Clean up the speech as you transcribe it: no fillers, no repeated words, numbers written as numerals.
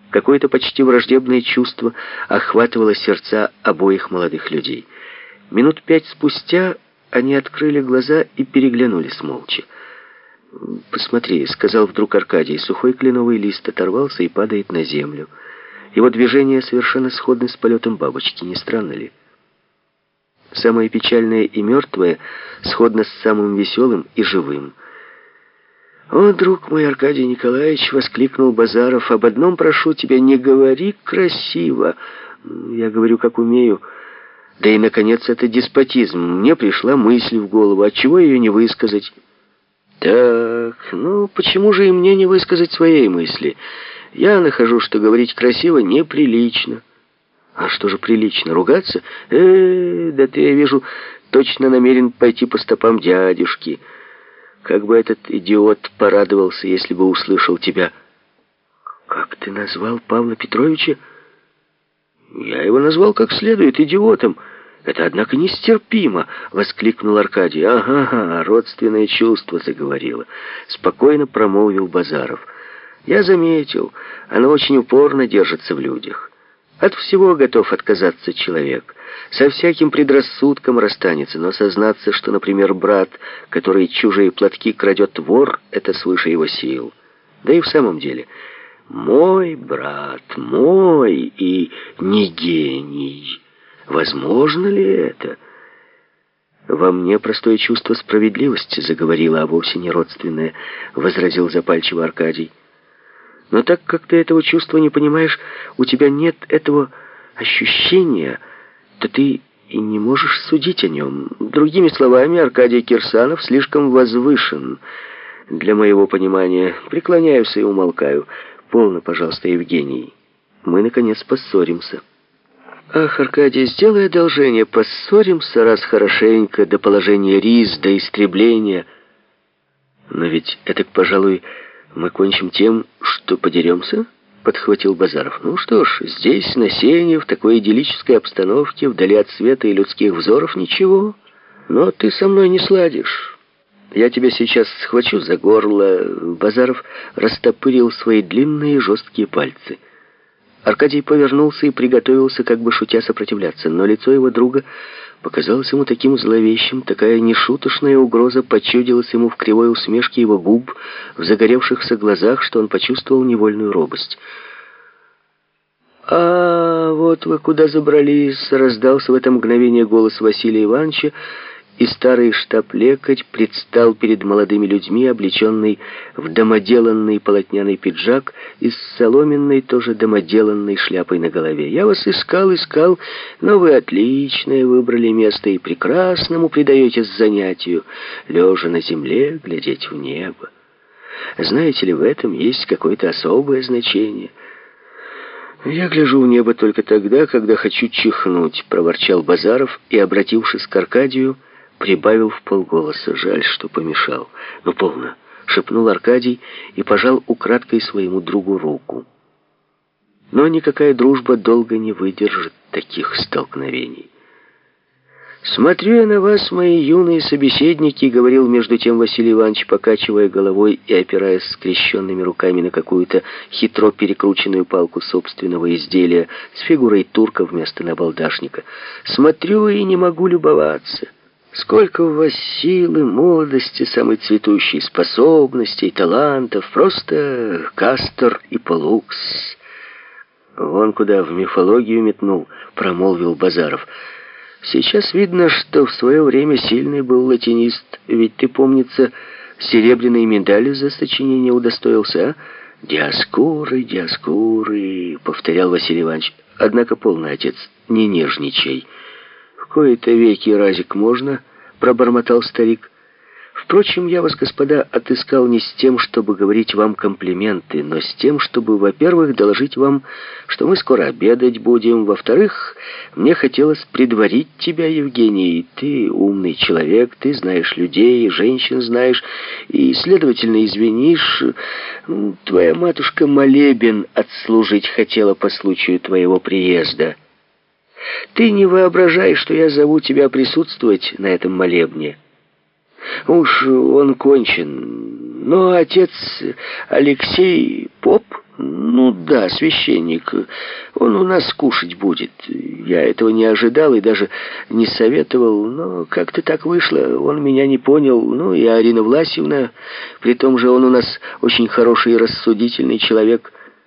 Какое-то почти враждебное чувство охватывало сердца обоих молодых людей. Минут 5 спустя они открыли глаза и переглянулись молча. «Посмотри», — сказал вдруг Аркадий, — сухой кленовый лист оторвался и падает на землю. Его движения совершенно сходны с полетом бабочки, не странно ли? Самое печальное и мертвое сходно с самым веселым и живым. «О, друг мой, Аркадий Николаевич!» — воскликнул Базаров. «Об одном прошу тебя, не говори красиво. Я говорю, как умею. Да и, наконец, это деспотизм. Мне пришла мысль в голову. Отчего ее не высказать?» «Так, ну почему же и мне не высказать своей мысли? Я нахожу, что говорить красиво неприлично». «А что же прилично? Ругаться? Да ты, я вижу, точно намерен пойти по стопам дядюшки. Как бы этот идиот порадовался, если бы услышал тебя». «Как ты назвал Павла Петровича?» «Я его назвал как следует идиотом. Это, однако, нестерпимо!» — воскликнул Аркадий. «Ага, родственное чувство заговорило», — спокойно промолвил Базаров. «Я заметил, оно очень упорно держится в людях. От всего готов отказаться человек. Со всяким предрассудком расстанется, но сознаться, что, например, брат, который чужие платки крадет, вор, это свыше его сил. Да и в самом деле, мой брат, мой и не гений. Возможно ли это?» «Во мне простое чувство справедливости заговорило, а вовсе не родственное», — возразил запальчиво Аркадий. «Но так как ты этого чувства не понимаешь, у тебя нет этого ощущения, то ты и не можешь судить о нем. Другими словами, Аркадий Кирсанов слишком возвышен для моего понимания. Преклоняюсь и умолкаю. Полно, пожалуйста, Евгений. Мы, наконец, поссоримся». «Ах, Аркадий, сделай одолжение, поссоримся раз хорошенько, до положения рис, до истребления. Но ведь это, пожалуй, мы кончим тем, что подеремся?» — подхватил Базаров. «Ну что ж, здесь, на сене, в такой идиллической обстановке, вдали от света и людских взоров, ничего. Но ты со мной не сладишь. Я тебя сейчас схвачу за горло». Базаров растопырил свои длинные жесткие пальцы. Аркадий повернулся и приготовился, как бы шутя, сопротивляться, но лицо его друга показалось ему таким зловещим, такая нешуточная угроза почудилась ему в кривой усмешке его губ, в загоревшихся глазах, что он почувствовал невольную робость. «А вот вы куда забрались!» — раздался в это мгновение голос Василия Ивановича, и старый штаб-лекарь предстал перед молодыми людьми, облеченный в домоделанный полотняный пиджак и с соломенной, тоже домоделанной шляпой на голове. «Я вас искал, но вы отличное выбрали место и прекрасному предаетесь занятию, лежа на земле, глядеть в небо. Знаете ли, в этом есть какое-то особое значение». «Я гляжу в небо только тогда, когда хочу чихнуть», — проворчал Базаров и, обратившись к Аркадию, прибавил вполголоса: «Жаль, что помешал». «Ну, полно», — шепнул Аркадий и пожал украдкой своему другу руку. Но никакая дружба долго не выдержит таких столкновений. «Смотрю я на вас, мои юные собеседники», — говорил между тем Василий Иванович, покачивая головой и опираясь скрещенными руками на какую-то хитро перекрученную палку собственного изделия с фигурой турка вместо набалдашника. «Смотрю и не могу любоваться. Сколько у вас силы, молодости, самой цветущей, способностей, талантов, просто Кастор и Полукс». «Вон куда в мифологию метнул», — промолвил Базаров. «Сейчас видно, что в свое время сильный был латинист, ведь ты, помнится, серебряной медали за сочинение удостоился, а?» «Диаскуры, Диаскуры», — повторял Василий Иванович. «Однако полный, отец, не нежничай». «В кои-то веки разик можно», — пробормотал старик. «Впрочем, я вас, господа, отыскал не с тем, чтобы говорить вам комплименты, но с тем, чтобы, во-первых, доложить вам, что мы скоро обедать будем, во-вторых, мне хотелось предварить тебя, Евгений. Ты умный человек, ты знаешь людей, женщин знаешь, и, следовательно, извинишь, твоя матушка молебен отслужить хотела по случаю твоего приезда. Ты не воображай, что я зову тебя присутствовать на этом молебне. Уж он кончен. Но отец Алексей поп, Ну да, священник. Он у нас кушать будет. Я этого не ожидал и даже не советовал, но как-то так вышло. Он меня не понял. Ну и Арина Власьевна, при том же он у нас очень хороший и рассудительный человек.